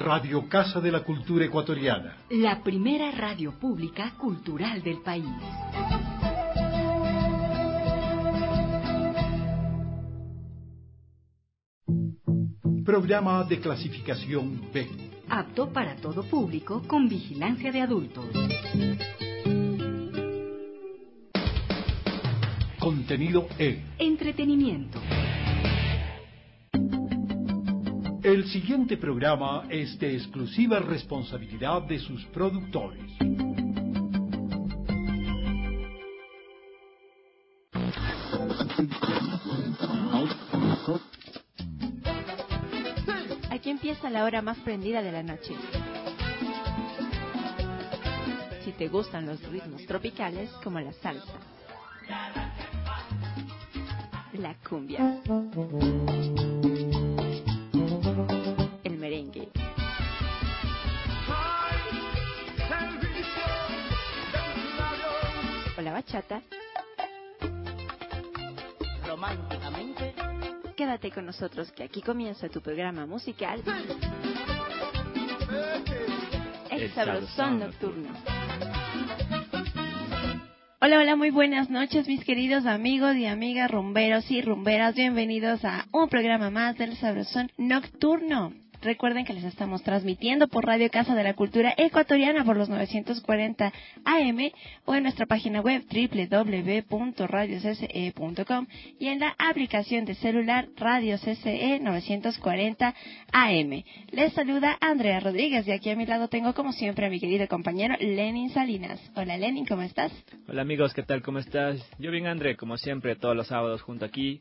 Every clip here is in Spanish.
Radio Casa de la Cultura Ecuatoriana. La primera radio pública cultural del país. Programa de clasificación B. Apto para todo público con vigilancia de adultos. Contenido E. Entretenimiento. El siguiente programa es de exclusiva responsabilidad de sus productores. Aquí empieza la hora más prendida de la noche. Si te gustan los ritmos tropicales como la salsa, la cumbia, el merengue o la bachata, románticamente, quédate con nosotros que aquí comienza tu programa musical, El Sabrosón Nocturno. Hola, hola, muy buenas noches mis queridos amigos y amigas rumberos y rumberas. Bienvenidos a un programa más del Sabrosón Nocturno. Recuerden que les estamos transmitiendo por Radio Casa de la Cultura Ecuatoriana por los 940 AM o en nuestra página web www.radiocce.com y en la aplicación de celular Radio CCE 940 AM. Les saluda Andrea Rodríguez y aquí a mi lado tengo como siempre a mi querido compañero Lenin Salinas. Hola Lenin, ¿cómo estás? Hola amigos, ¿qué tal? ¿Cómo estás? Yo bien, André, como siempre, todos los sábados junto a ti,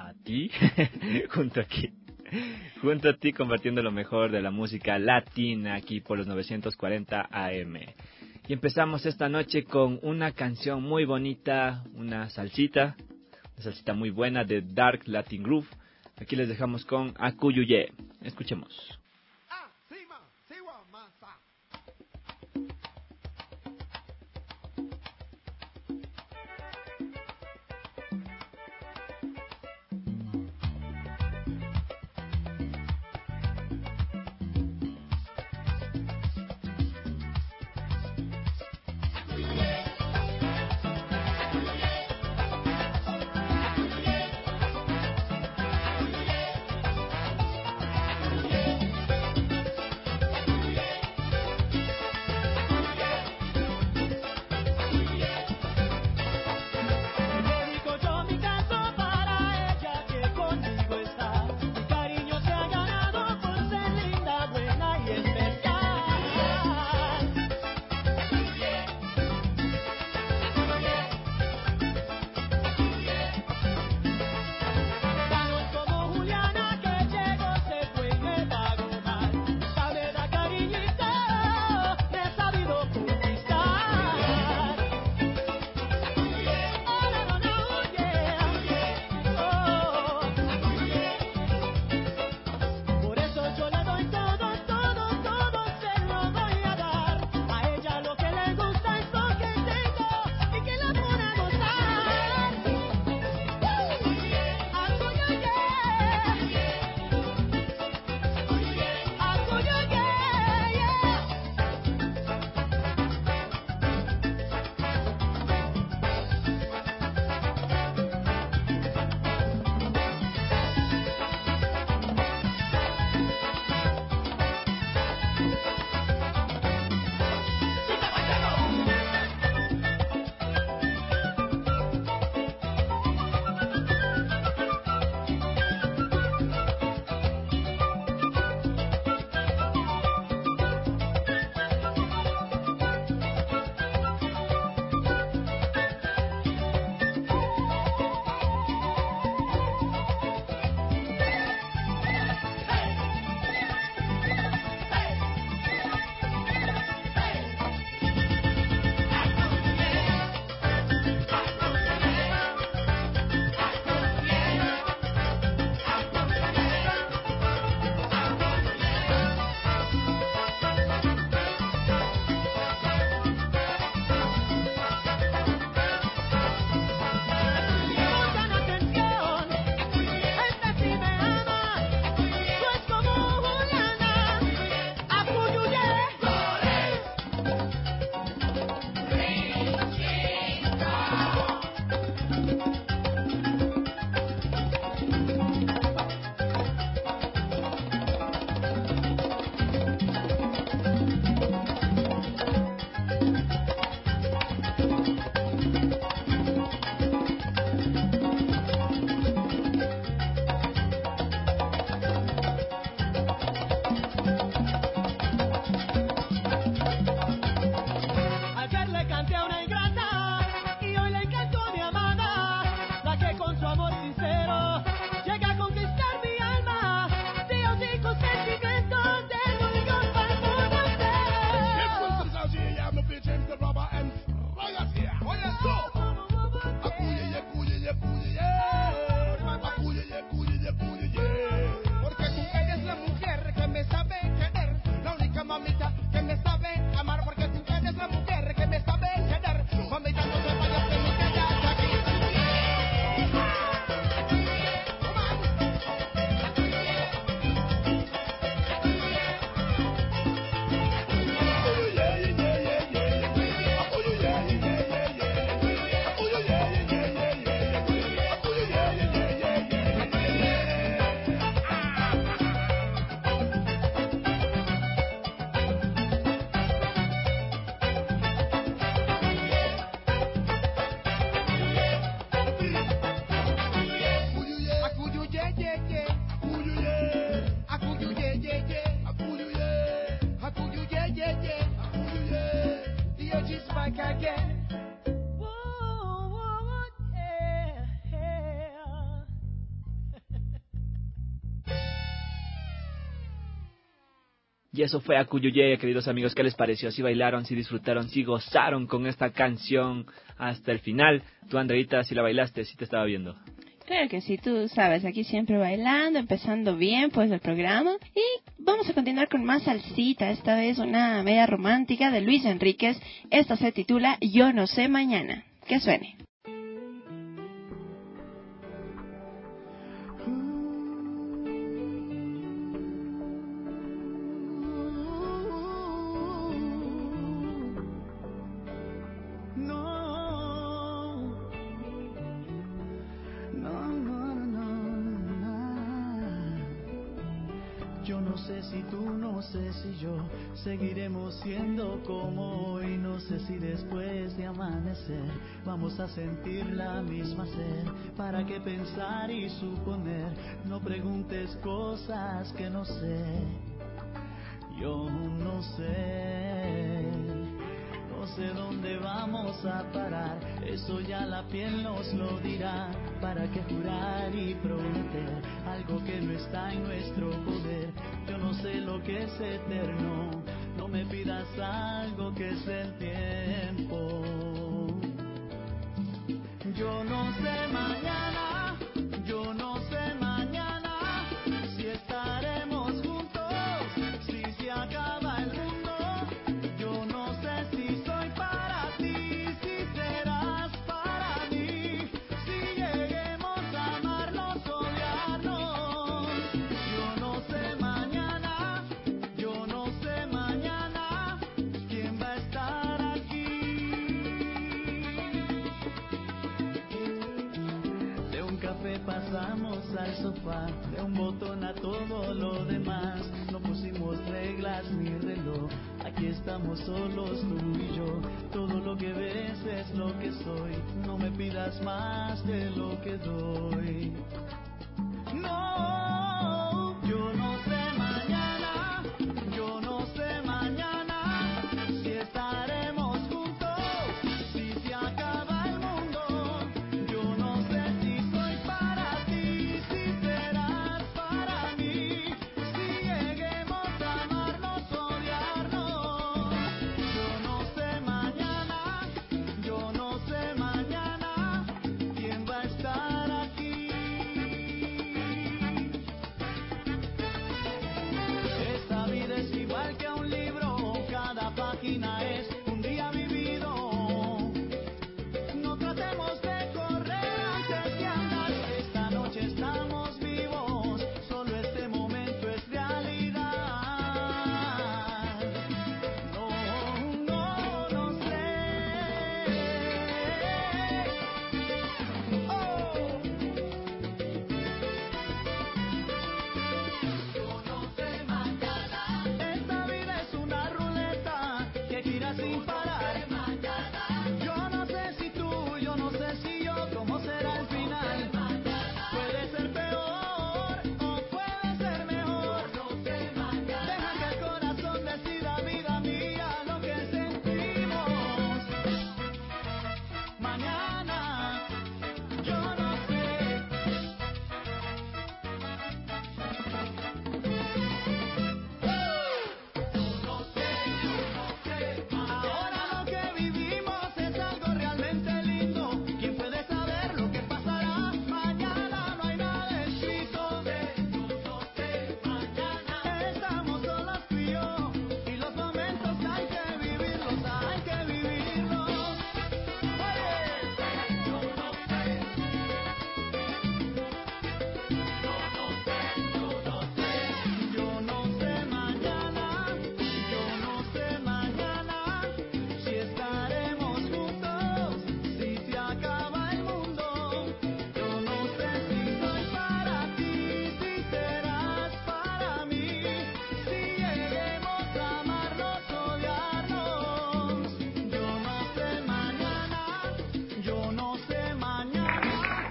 junto a ti compartiendo lo mejor de la música latina aquí por los 940 AM. Y empezamos esta noche con una canción muy bonita, una salsita muy buena de Dark Latin Groove. Aquí les dejamos con Acuyuye. Escuchemos. Y eso fue Acuyuye, queridos amigos. ¿Qué les pareció? ¿Si bailaron, si disfrutaron, si gozaron con esta canción hasta el final? Tú, Andreita, si la bailaste, si te estaba viendo. Claro que sí, tú sabes, aquí siempre bailando, empezando bien pues el programa. Y vamos a continuar con más salsita, esta vez una media romántica de Luis Enríquez. Esta se titula Yo no sé mañana. Que suene. Yo no sé si tú, no sé si yo seguiremos siendo como hoy. No sé si después de amanecer vamos a sentir la misma sed. ¿Para qué pensar y suponer? No preguntes cosas que no sé. Yo no sé. No sé dónde vamos a parar, eso ya la piel nos lo dirá. ¿Para qué jurar y prometer algo que no está en nuestro poder? Yo no sé lo que es eterno, no me pidas algo que es el tiempo. Yo no sé mañana, yo no sé mañana si estaremos juntos, si se acaba el mundo. Yo no sé si soy para ti, si serás para mí, si lleguemos a amarnos, odiarnos. Yo no sé mañana, yo no sé mañana quién va a estar aquí. De un café pasamos al sofá, de un botón a todo lo demás. No pusimos reglas ni reloj, aquí estamos solos tú y yo. Todo lo que ves es lo que soy, no me pidas más de lo que doy. No, yo no sé mañana, yo no sé mañana si estaremos juntos, si se acaba el mundo. Yo no sé si soy para ti, si serás para mí, si lleguemos a amarnos, odiarnos. Yo no sé mañana, yo no sé mañana quién va a estar aquí. Esta vida es igual que un libro, cada página es un día vivido. No tratemos de correr antes de andar, esta noche estamos vivos, solo este momento es realidad. No, no, no sé. Oh. Yo no sé mañana. Esta vida es una ruleta que gira sin parar. Yo no sé si tú, yo no sé si yo, cómo será el final. Puede ser peor o puede ser mejor. Deja que el corazón decida, vida mía, lo que sentimos. Mañana, yo no sé. Ahora lo que vivimos es algo realmente lindo. ¿Quién puede saber lo que pasará? Mañana no hay nada escrito. Estamos solos tú y yo, y los momentos hay que vivirlos, hay que vivirlos. Yo no sé mañana, yo no sé mañana si estaremos juntos, si se acaba el mundo. Yo no sé si soy para ti, si serás para mí, si lleguemos a amarnos, odiarnos. Yo no sé mañana, yo no sé mañana.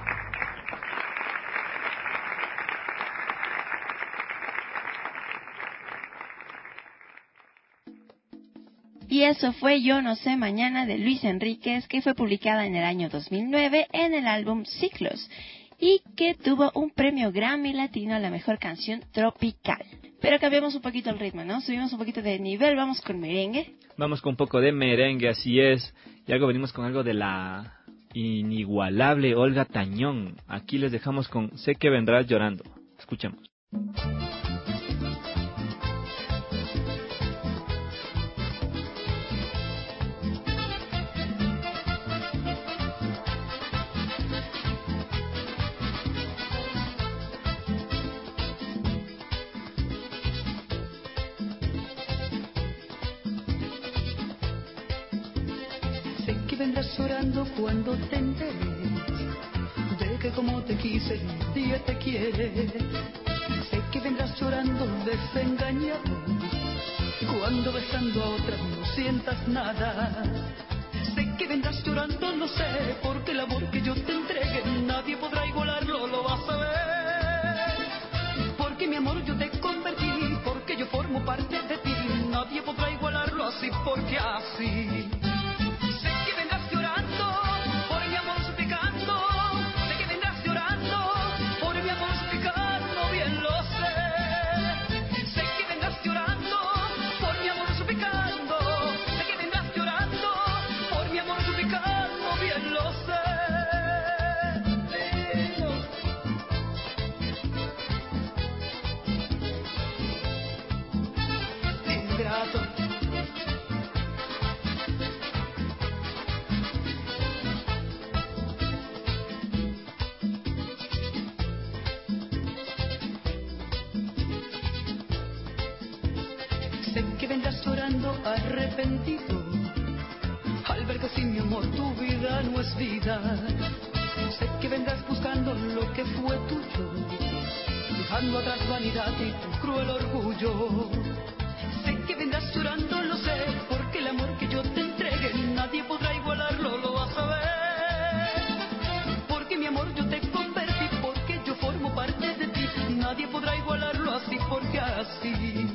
Y eso fue Yo no sé mañana de Luis Enríquez, que fue publicada en el año 2009 en el álbum Ciclos y que tuvo un premio Grammy Latino a la mejor canción tropical. Pero cambiamos un poquito el ritmo, ¿no? Subimos un poquito de nivel, vamos con merengue. Vamos con un poco de merengue, así es. Y algo venimos con algo de la inigualable Olga Tañón. Aquí les dejamos con Sé que vendrás llorando. Escuchemos. Vendrás llorando cuando te enteres de que como te quise, Dios te quiere. Sé que vendrás llorando desengañado cuando besando a otra no sientas nada. Sé que vendrás llorando, no sé, porque el amor que yo te entregue nadie podrá igualarlo, lo vas a ver. Porque mi amor yo te convertí, porque yo formo parte de ti, nadie podrá igualarlo así, porque así. Arrepentido al ver que sin mi amor tu vida no es vida. Sé que vendrás buscando lo que fue tuyo, dejando atrás vanidad y tu cruel orgullo. Sé que vendrás llorando, lo sé, porque el amor que yo te entregue nadie podrá igualarlo, lo vas a ver. Porque mi amor yo te convertí, porque yo formo parte de ti, nadie podrá igualarlo así, porque así.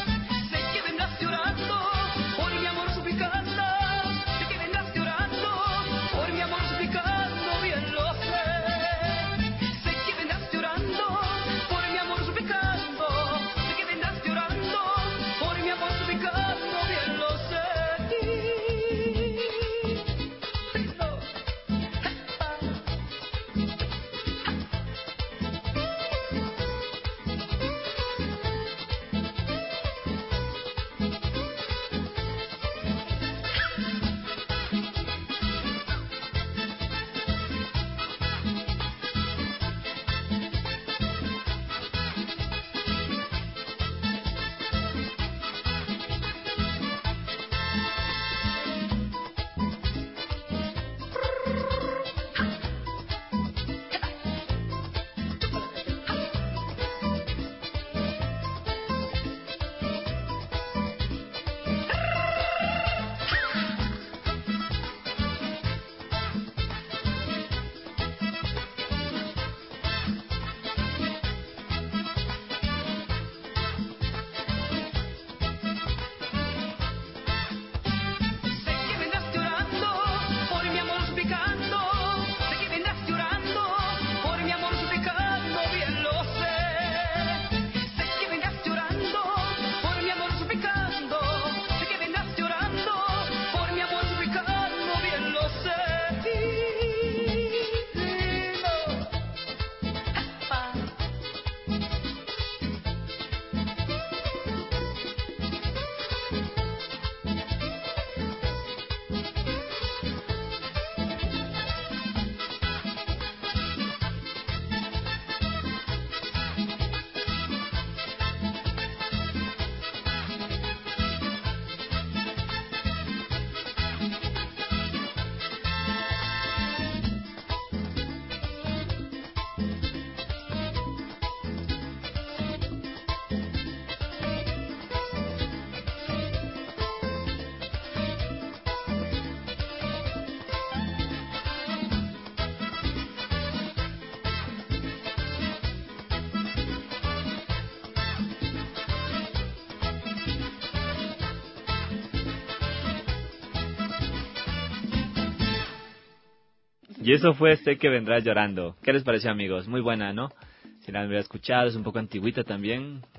Y eso fue Sé que vendrás llorando. ¿Qué les pareció, amigos? Muy buena, ¿no? Si la han escuchado, es un poco antigüita también.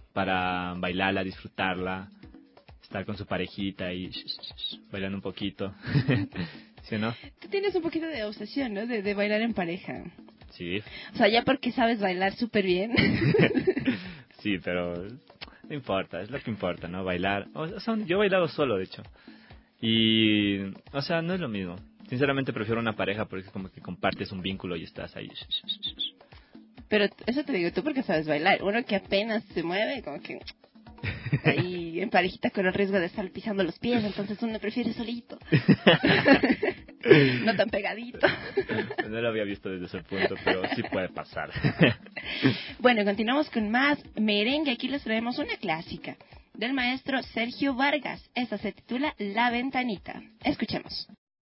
para bailarla, disfrutarla, estar con su parejita y bailando un poquito. ¿Sí o no? Tú tienes un poquito de obsesión, ¿no? De bailar en pareja. Sí. O sea, ya porque sabes bailar súper bien. Sí, pero no importa, es lo que importa, ¿no? Bailar. O sea, yo he bailado solo, de hecho. Y, o sea, no es lo mismo. Sinceramente prefiero una pareja porque es como que compartes un vínculo y estás ahí. Pero eso te digo tú porque sabes bailar. Uno que apenas se mueve, como que ahí en parejita con el riesgo de estar pisando los pies, entonces uno prefiere solito. No tan pegadito. No lo había visto desde ese punto, pero sí puede pasar. Bueno, continuamos con más merengue. Aquí les traemos una clásica del maestro Sergio Vargas. Esta se titula La Ventanita. Escuchemos.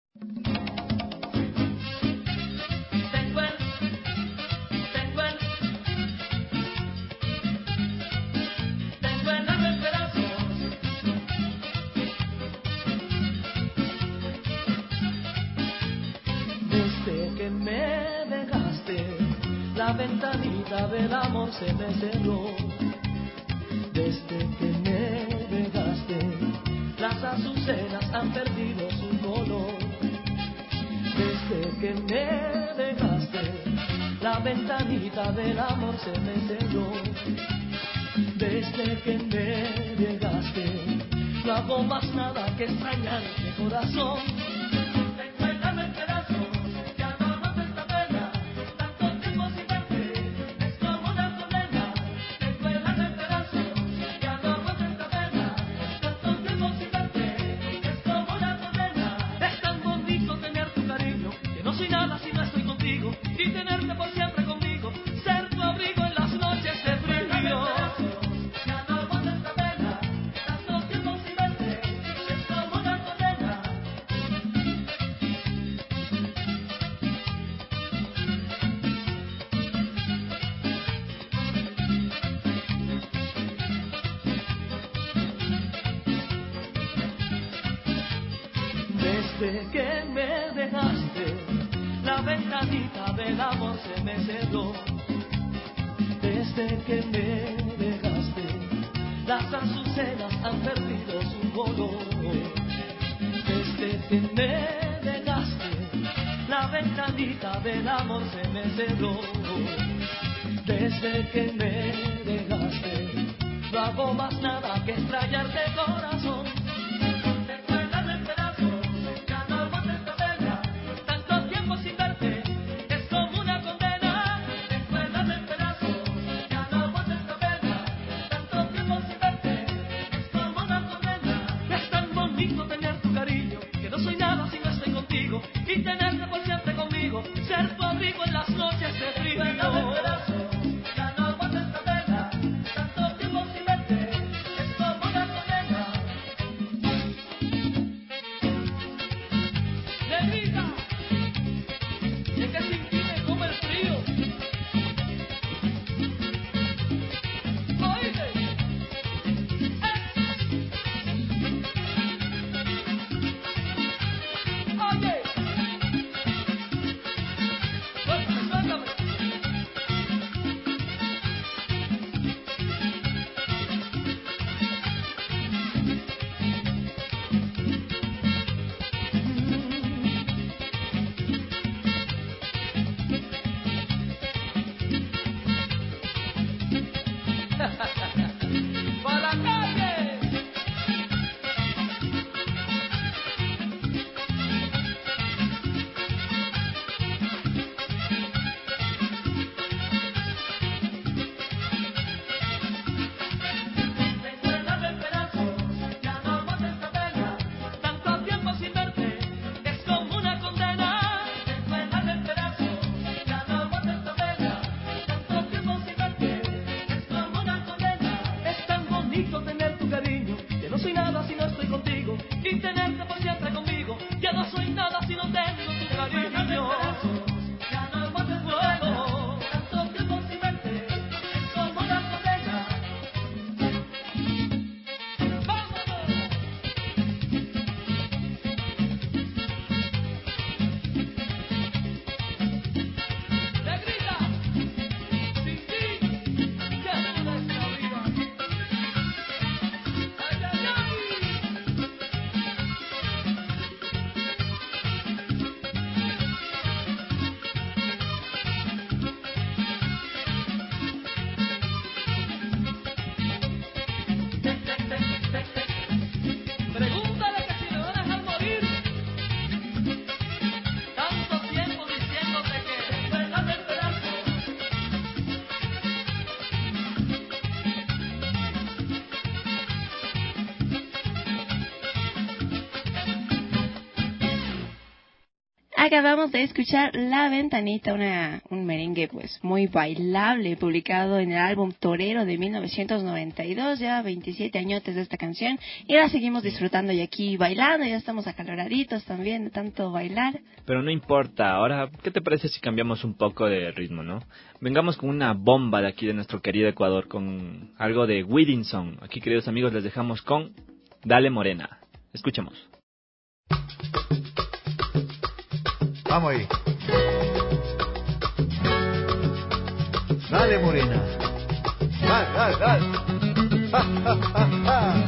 Desde que me dejaste, la ventanita del amor se me cerró. Desde que me dejaste, las azucenas han perdido su color. Desde que me dejaste, la ventanita del amor se me cerró. Desde que me dejaste, no hago más nada que extrañarte, corazón. Recuérdame en pedazos, ya no aguanto esta pena, tanto tiempo sin verte, es como una condena. Recuérdame en pedazos, ya no aguanto esta pena, tanto tiempo sin verte, es como una condena. Es tan bonito tener tu cariño, que no soy nada si no estoy contigo, y tenerte por siempre conmigo, ser tu abrigo en las noches de frío. Desde que me dejaste, la ventanita del amor se me cerró. Desde que me dejaste, las azucenas han perdido su color. Desde que me dejaste, la ventanita del amor se me cerró. Desde que me dejaste, no hago más nada que extrañarte, corazón. Y tenerte por siempre conmigo, ser tu abrigo en las noches de frío. Ya no aguanto esta pena, tanto tiempo sin verte, es como una condena. Acabamos de escuchar La Ventanita, un merengue pues muy bailable, publicado en el álbum Torero de 1992, ya 27 añotes de esta canción, y la seguimos disfrutando y aquí bailando, ya estamos acaloraditos también de tanto bailar. Pero no importa, ahora, ¿qué te parece si cambiamos un poco de ritmo, no? Vengamos con una bomba de aquí de nuestro querido Ecuador, con algo de Wedding Song. Aquí, queridos amigos, les dejamos con Dale Morena. Escuchemos. Vamos ahí. Dale, morena. Dale, dale, dale. Ja, ja, ja, ja.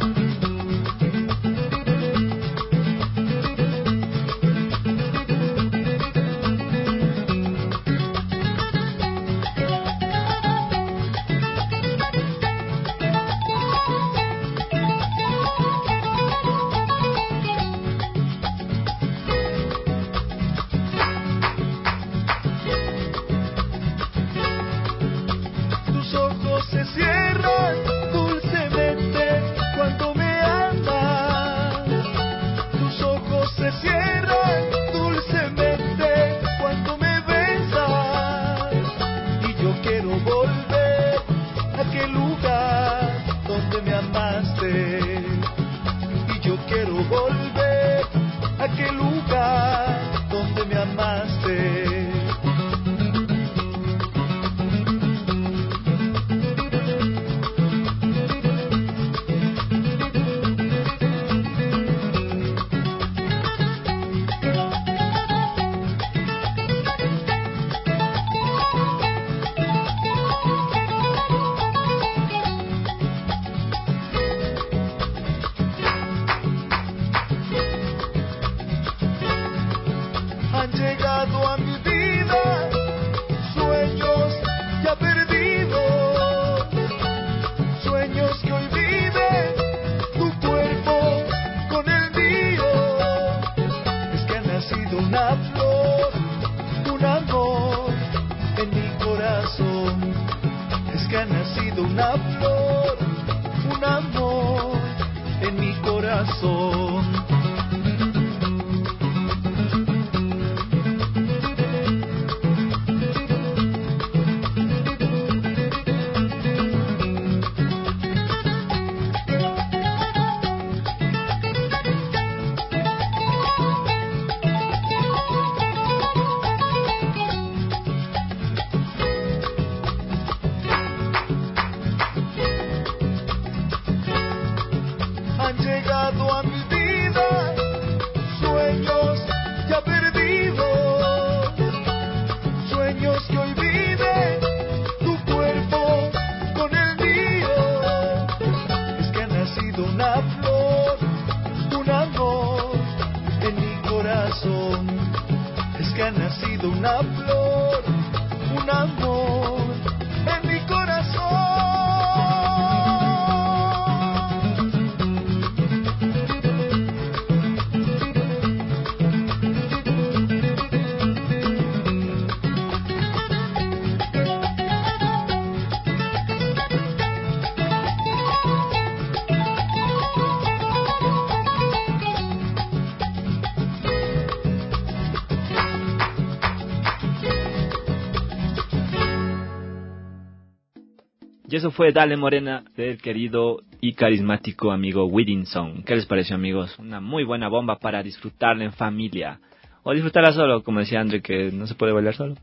Y eso fue Dale Morena del querido y carismático amigo Wedding Song. ¿Qué les pareció, amigos? Una muy buena bomba para disfrutarla en familia. O disfrutarla solo, como decía André, que no se puede bailar solo.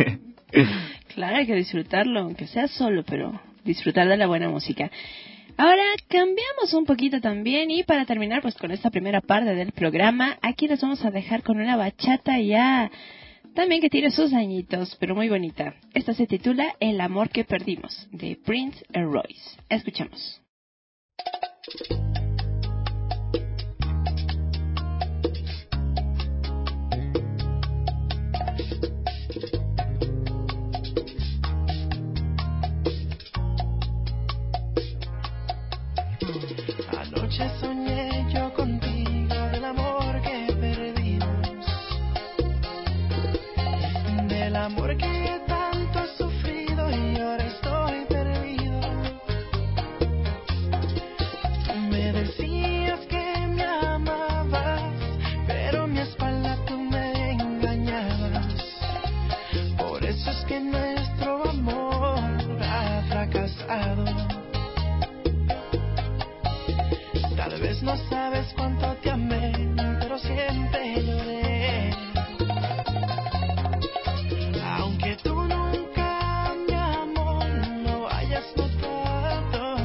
Claro, hay que disfrutarlo, aunque sea solo, pero disfrutar de la buena música. Ahora cambiamos un poquito también y para terminar pues con esta primera parte del programa, aquí les vamos a dejar con una bachata ya también que tiene sus añitos, pero muy bonita. Esta se titula El amor que perdimos, de Prince Royce. Escuchamos. Anoche soñé yo contigo del amor que perdimos, del amor que tanto he sufrido y ahora estoy perdido. Me decías que me amabas, pero a mi espalda tú me engañabas. no sabes cuánto te amé, pero siempre lloré. Aunque tú nunca, mi amor, lo hayas notado,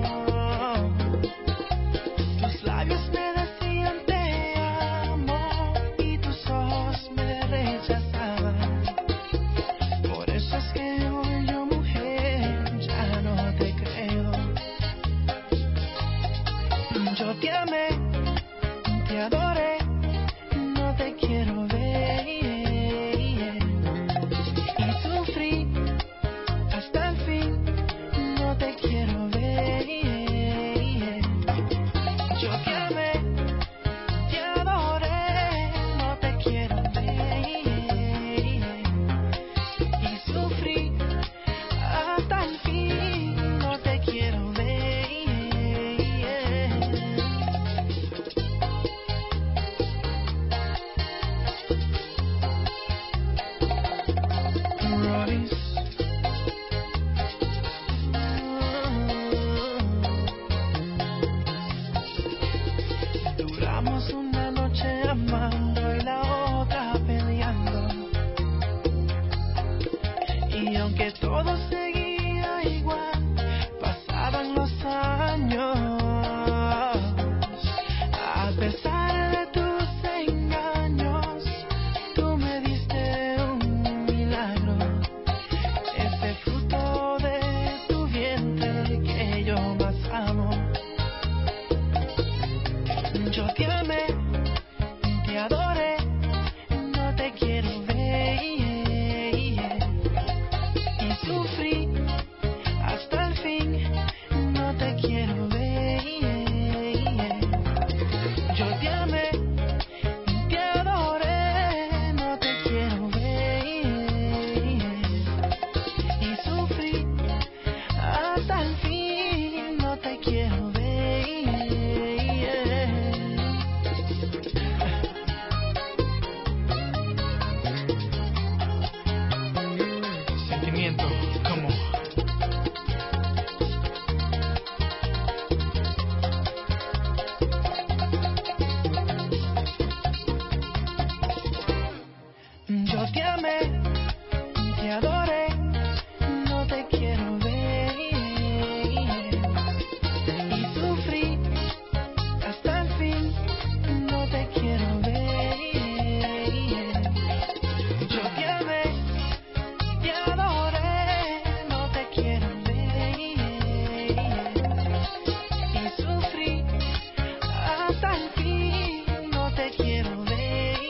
tus labios me decían te amo y tus ojos me rechazaban. Por eso es que hoy yo, mujer, ya no te creo. Yo te amé, te adoré, no te quiero ver, y sufrí hasta el fin, no te quiero ver. Yo te amé, te adoré, no te quiero ver, y sufrí hasta el fin, no te quiero ver. Duramos una noche amando y la otra peleando, y aunque todo seguía igual, pasaban los años. A pesar de tus engaños, tú me diste un milagro, ese fruto de tu vientre que yo más amo. Yo te amé, te adoré, no te quiero ver, y sufrí hasta el fin, no te quiero ver. Yo te amé, te adoré, no te quiero ver, y sufrí hasta el fin, no te quiero ver. Sentimiento como yo te amé, te adoré, no te quiero ver, y sufrí hasta el fin, no te quiero ver. Yo te amé, te adoré, no te quiero ver, y sufrí hasta el fin, no te quiero ver.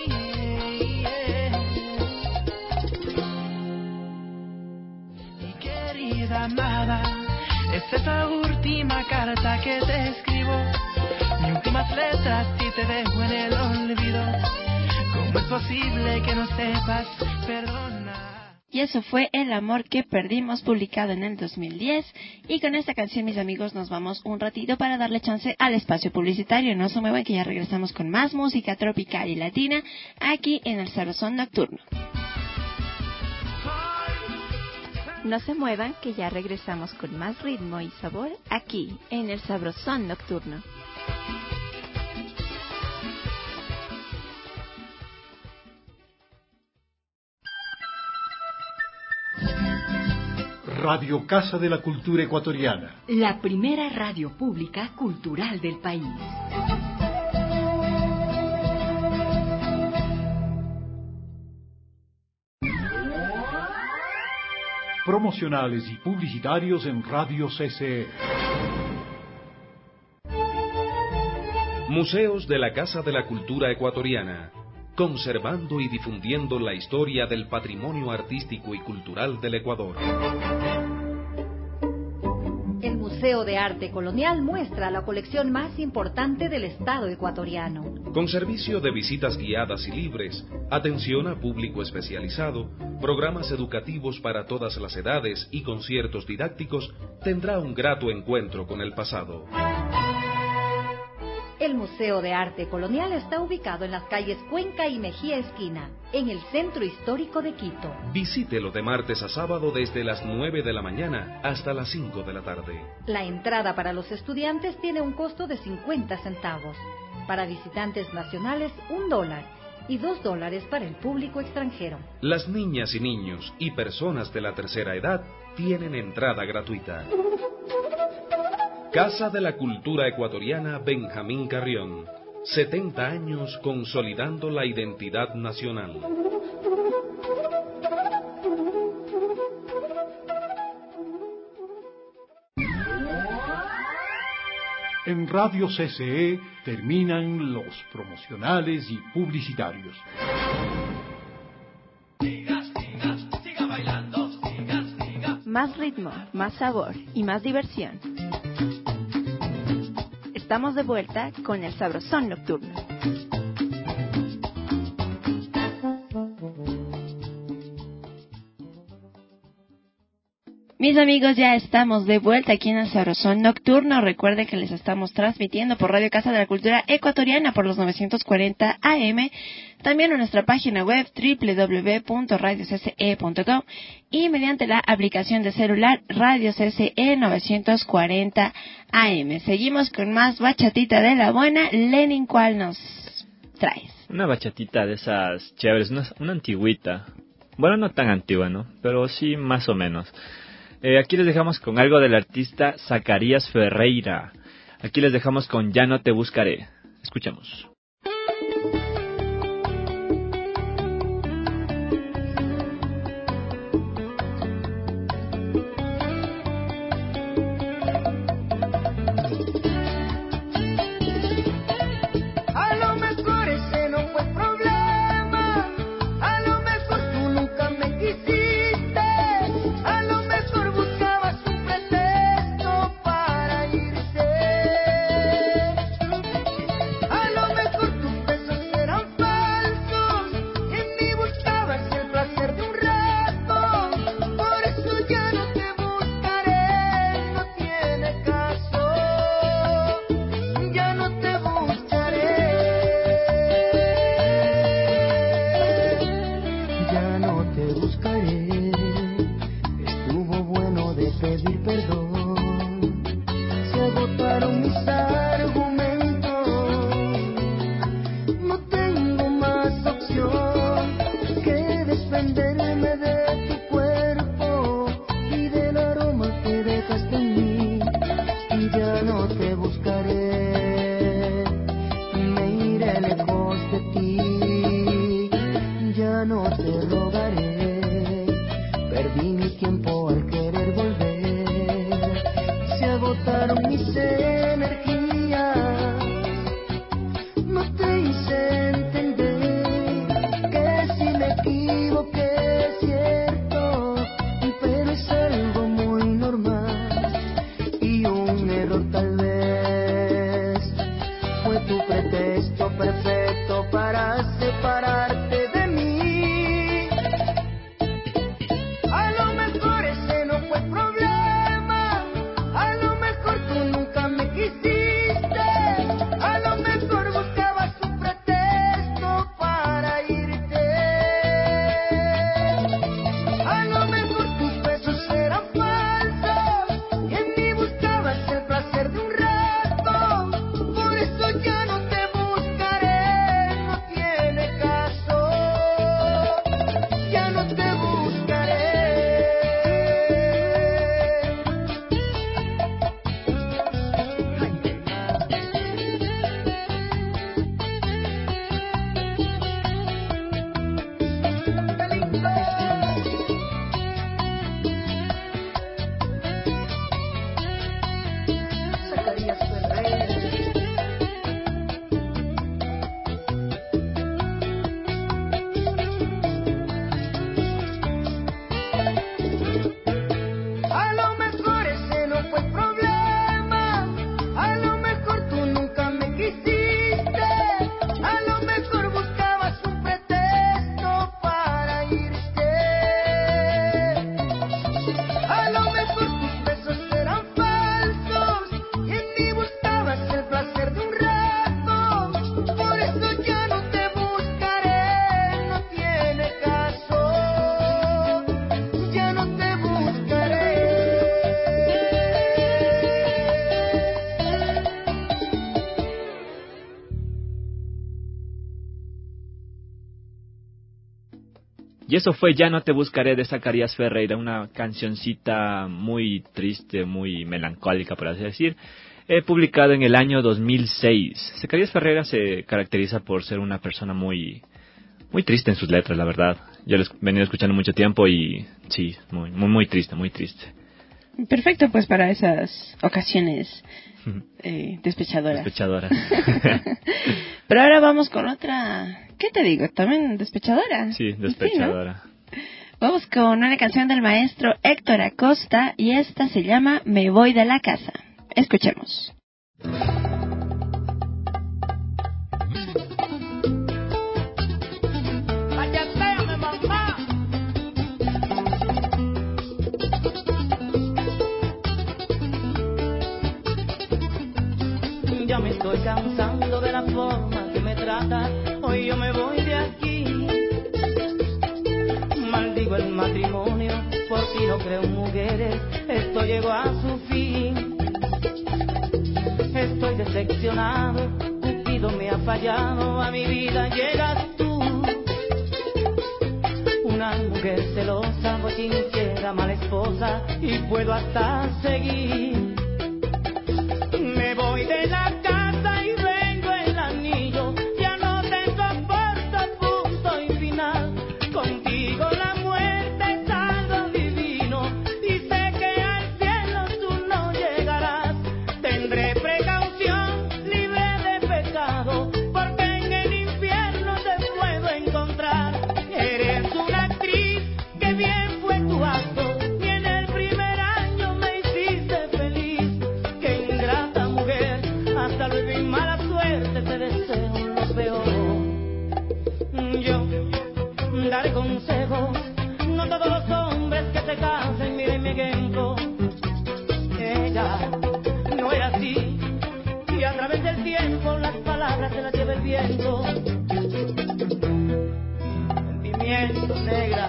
Mi querida amada, esta es la última carta que te escribo, mis últimas letras y te dejo en el olvido. ¿Cómo es posible que no sepas perdonar? Y eso fue El amor que perdimos, publicado en el 2010. Y con esta canción, mis amigos, nos vamos un ratito para darle chance al espacio publicitario. No se muevan, que ya regresamos con más música tropical y latina aquí en el Sabrosón Nocturno. No se muevan, que ya regresamos con más ritmo y sabor aquí en el Sabrosón Nocturno. Radio Casa de la Cultura Ecuatoriana. La primera radio pública cultural del país. Promocionales y publicitarios en Radio CCE. Museos de la Casa de la Cultura Ecuatoriana, conservando y difundiendo la historia del patrimonio artístico y cultural del Ecuador. El Museo de Arte Colonial muestra la colección más importante del Estado ecuatoriano. Con servicio de visitas guiadas y libres, atención a público especializado, programas educativos para todas las edades y conciertos didácticos, tendrá un grato encuentro con el pasado. El Museo de Arte Colonial está ubicado en las calles Cuenca y Mejía Esquina, en el centro histórico de Quito. Visítelo de martes a sábado desde las 9 de la mañana hasta las 5 de la tarde. La entrada para los estudiantes tiene un costo de 50 centavos. Para visitantes nacionales, $1 y $2 para el público extranjero. Las niñas y niños y personas de la tercera edad tienen entrada gratuita. Casa de la Cultura Ecuatoriana Benjamín Carrión. 70 años consolidando la identidad nacional. En Radio CCE terminan los promocionales y publicitarios. Siga bailando, siga. Más ritmo, más sabor y más diversión. Estamos de vuelta con el Sabrosón Nocturno. Mis amigos, ya estamos de vuelta aquí en el Sabrosón Nocturno. Recuerden que les estamos transmitiendo por Radio Casa de la Cultura Ecuatoriana por los 940 AM, también en nuestra página web www.radiocce.com y mediante la aplicación de celular Radio CCE 940 AM. Seguimos con más bachatita de la buena. Lenin, ¿cuál nos traes? Una bachatita de esas chéveres, una antigüita. Bueno, no tan antigua, ¿no? Pero sí más o menos. Aquí les dejamos con algo del artista Zacarías Ferreira. Aquí les dejamos con Ya no te buscaré. Escuchemos. Por eso ya no te buscaré. Y eso fue Ya no te buscaré de Zacarías Ferreira, una cancioncita muy triste, muy melancólica, por así decir, publicada en el año 2006. Zacarías Ferreira se caracteriza por ser una persona muy triste en sus letras, la verdad. Yo lo he venido escuchando mucho tiempo y sí, muy triste, muy triste. Perfecto, pues para esas ocasiones despechadoras. Pero ahora vamos con otra, ¿qué te digo? También despechadora. Sí, despechadora. ¿Sí, no? Vamos con una canción del maestro Héctor Acosta y esta se llama Me voy de la casa. Escuchemos. Ya me estoy cansando de la forma que me trata, hoy yo me voy de aquí. Maldigo el matrimonio, por si no creo en mujeres, esto llegó a su fin. Estoy decepcionado, Cupido me ha fallado, a mi vida llegas tú. Una mujer celosa, bochinchera, mala esposa, y puedo hasta seguir. Me voy de la casa y vengo el anillo, ya no te soporto, punto y final. Contigo la muerte es algo divino, y sé que al cielo tú no llegarás. Tendré precaución, libre de pecado, porque en el infierno te puedo encontrar. Eres una actriz, que bien fue tu acto, y en el primer año me hiciste feliz. Que ingrata mujer, hasta luego y mala suerte, te deseo lo peor. Yo daré consejos, no todos los hombres que se casen miren mi ejemplo. Ella no era así, y a través del tiempo las palabras se las lleva el viento. Sentimiento negra.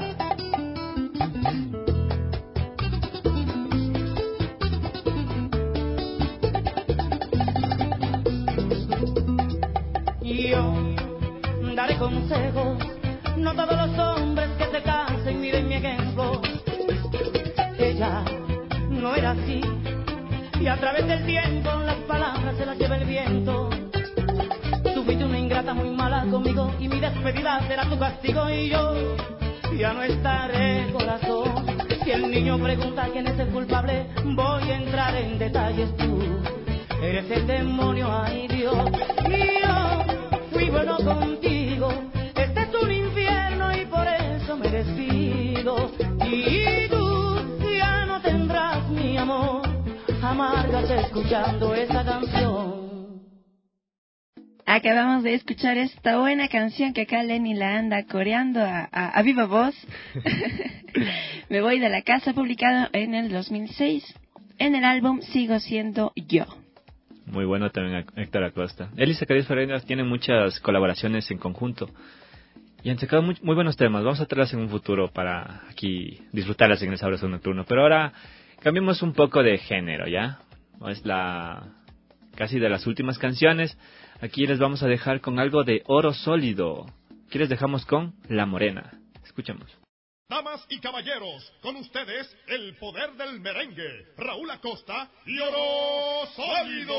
Yo daré consejos, no todos los hombres que se casen miren mi ejemplo. Ella no era así, y a través del tiempo las palabras se las lleva el viento. Tú fuiste una ingrata muy mala conmigo, y mi despedida será tu castigo. Y yo ya no estaré, corazón. Si el niño pregunta quién es el culpable, voy a entrar en detalles. Tú eres el demonio, ay Dios. Y yo fui bueno contigo, este es un infierno y por eso me despido. Y tú ya no tendrás mi amor, amárgate escuchando esa canción. Acabamos de escuchar esta buena canción que acá Lenny la anda coreando a viva voz. Me voy de la casa, publicado en el 2006 en el álbum Sigo siendo yo. Muy bueno también Héctor Acosta. Él y Zacarías Ferreira tienen muchas colaboraciones en conjunto y han sacado muy buenos temas. Vamos a traerlas en un futuro para aquí disfrutarlas en el Sabroso Nocturno. Pero ahora cambiemos un poco de género, ¿ya? Es casi de las últimas canciones. Aquí les vamos a dejar con algo de Oro Sólido. Aquí les dejamos con La Morena. Escuchamos. Damas y caballeros, con ustedes el poder del merengue, Raúl Acosta y Oro Sólido.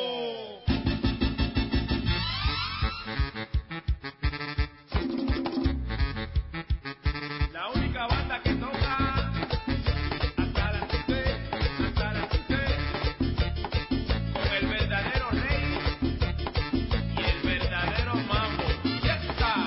La única banda que toca hasta la tuce, con el verdadero rey y el verdadero mambo. ¡Ya está!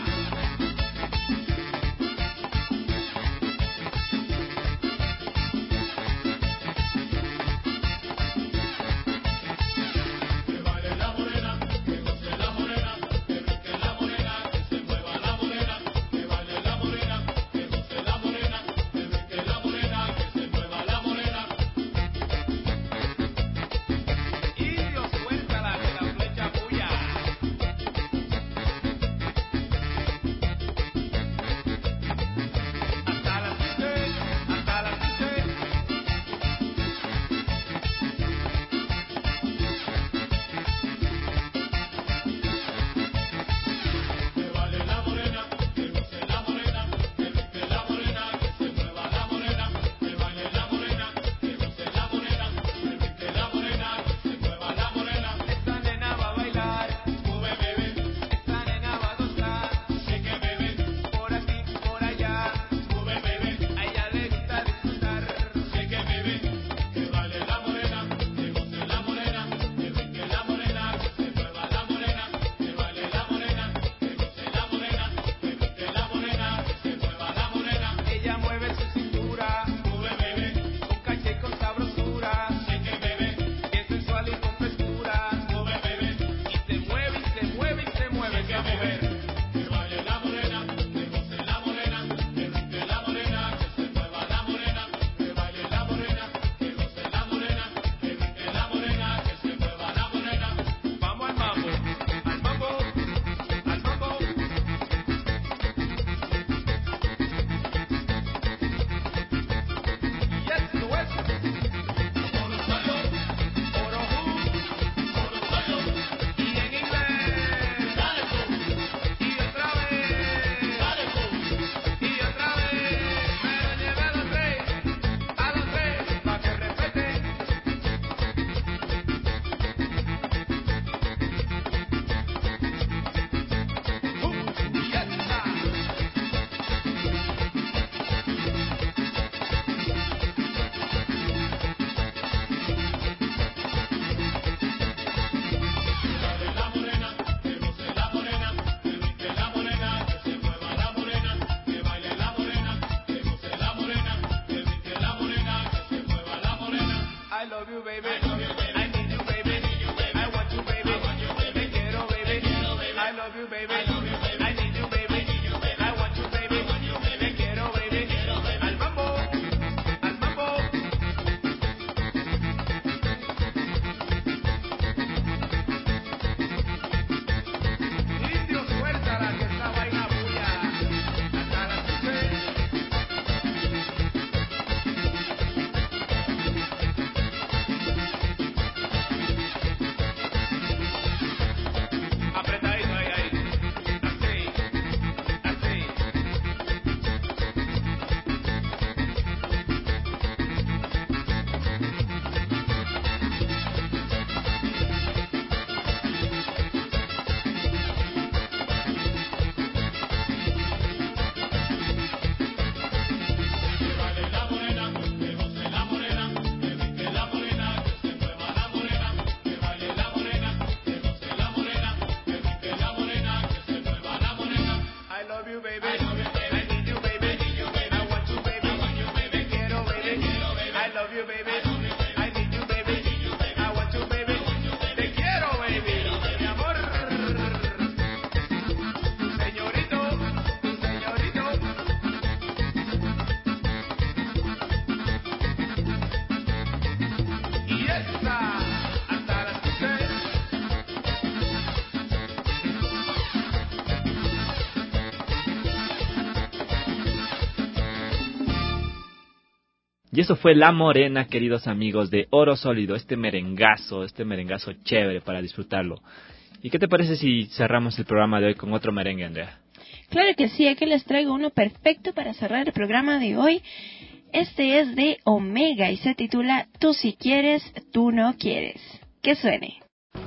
Y eso fue La Morena, queridos amigos, de Oro Sólido, este merengazo chévere para disfrutarlo. ¿Y qué te parece si cerramos el programa de hoy con otro merengue, Andrea? Claro que sí, aquí les traigo uno perfecto para cerrar el programa de hoy. Este es de Omega y se titula Tú si quieres, tú no quieres. Que suene.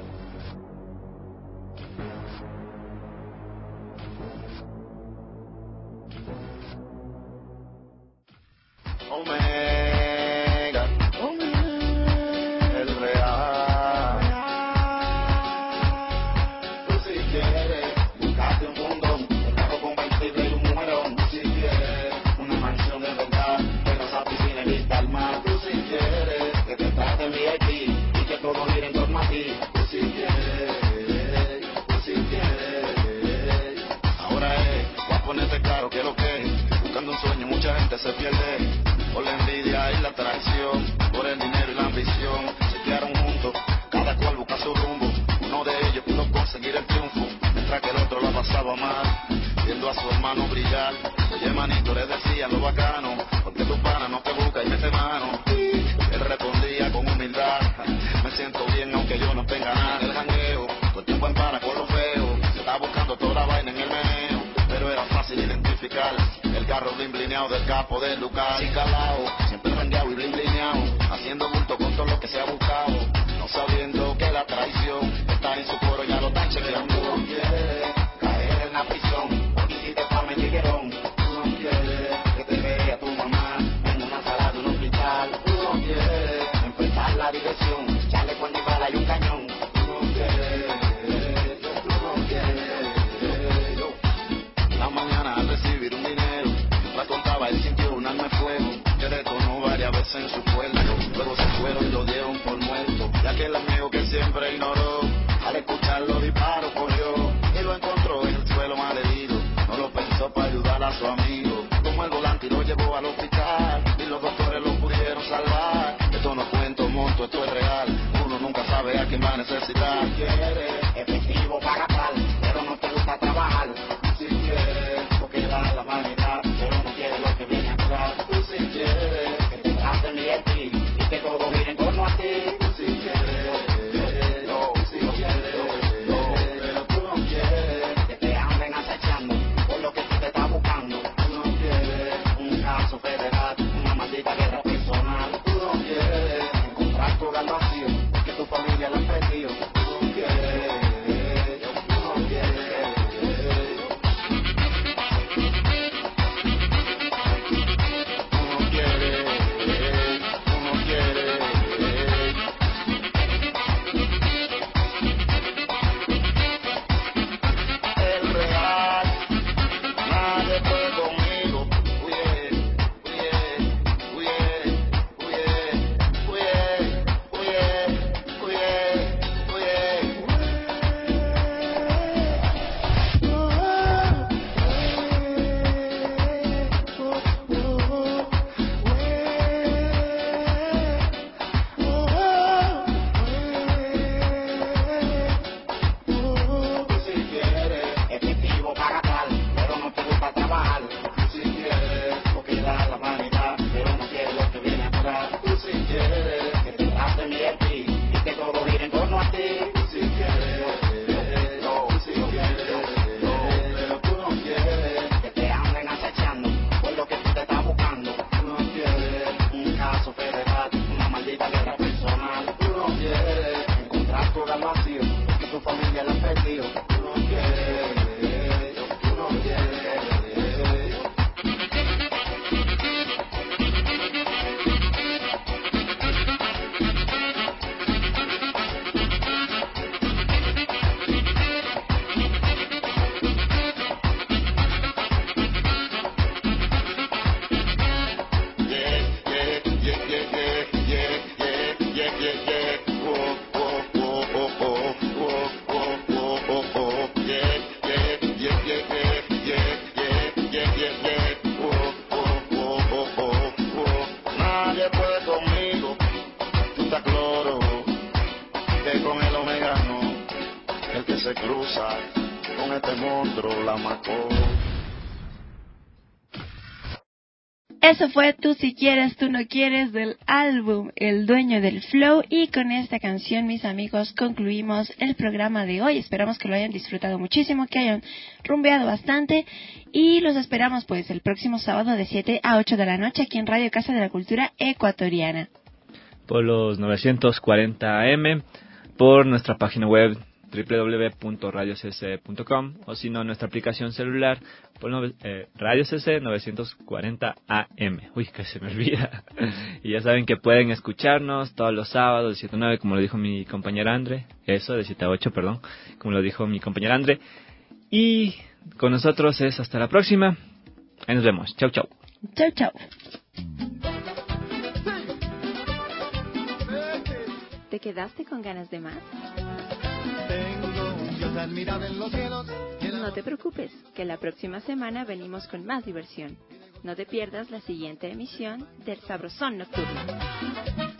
Omega, el real. Tú si quieres, buscarte un mundo, un carro convertible y un mujerón. Tú si quieres, una mansión de verdad, terraza, piscina y vista al mar. Tú si quieres, que te traten VIP y que todo gire en torno a ti. Tú si quieres, tú si quieres. Ahora voy a ponerte claro que lo que es, buscando un sueño mucha gente se pierde. Por la envidia y la traición, por el dinero y la ambición, se quedaron juntos, cada cual busca su rumbo. Uno de ellos pudo conseguir el triunfo, mientras que el otro la pasaba mal, viendo a su hermano brillar. Oye, manito, le decía lo bacano, porque tu pana no te busca y mete mano. Él respondía con humildad, me siento bien aunque yo no tenga nada. El jangueo, todo el tiempo en pana con lo feo, se está buscando toda la vaina en el meneo, pero era fácil identificar el carro bling blineado del capo del Lucas y calao, siempre rendeado y bling blineado, haciendo bulto con todo lo que se ha buscado, no sabiendo que la traición está en su coro, ya lo están chequeando. Tú no quieres caer en la prisión, porque hiciste fama en tiguerón. Tú no quieres que te vea tu mamá en una sala de un hospital. Tú no quieres enfrentar la dirección, echarle cuerda y bala y un cañón. Tú no quieres, tú no quieres. La mañana al recibir un dinero, la contaba, él sintió un arma de fuego, que detonó varias veces en su cuerpo. Luego se fueron y lo dieron por muerto, y aquel amigo que siempre ignoró, al escuchar los disparos corrió, y lo encontró en el suelo malherido. No lo pensó para ayudar a su amigo, tomó el volante y lo llevó al hospital, y los doctores lo pudieron salvar. Esto no cuento monto, esto es real, uno nunca sabe a quién va a necesitar. Si quieres efectivo para tal, pero no te gusta trabajar. Si quieres, porque da la vanidad, pero no quieres lo que viene atrás. Tú si quieres, que te traten bien y que todo gire en torno a ti. Tú si quieres, no, si no quieres, no, pero tú no quieres que te anden acechando por lo que tú te estás buscando. Tú no quieres un caso federal, una maldita guerra personal. Tú no quieres encontrar tu hogar vacío, que tu familia la han perdido. Tú no quieres, tú no quieres. Se cruza con este monstruo, la macó. Eso fue Tú si quieres, tú no quieres del álbum El Dueño del Flow, y con esta canción, mis amigos, concluimos el programa de hoy. Esperamos que lo hayan disfrutado muchísimo, que hayan rumbeado bastante, y los esperamos pues el próximo sábado de 7 a 8 de la noche aquí en Radio Casa de la Cultura Ecuatoriana. Por los 940 AM, por nuestra página web www.radiocc.com, o si no, nuestra aplicación celular por Radio CC 940 AM. Uy, que se me olvida. Y ya saben que pueden escucharnos todos los sábados de 7 a 9, como lo dijo mi compañera Andre. Eso, de 7 a 8, perdón, como lo dijo mi compañera Andre. Y con nosotros es hasta la próxima. Ahí nos vemos. Chau, chau. Chau, chau. ¿Te quedaste con ganas de más? Tengo un Dios admirable en los cielos. No te preocupes, que la próxima semana venimos con más diversión. No te pierdas la siguiente emisión del Sabrosón Nocturno.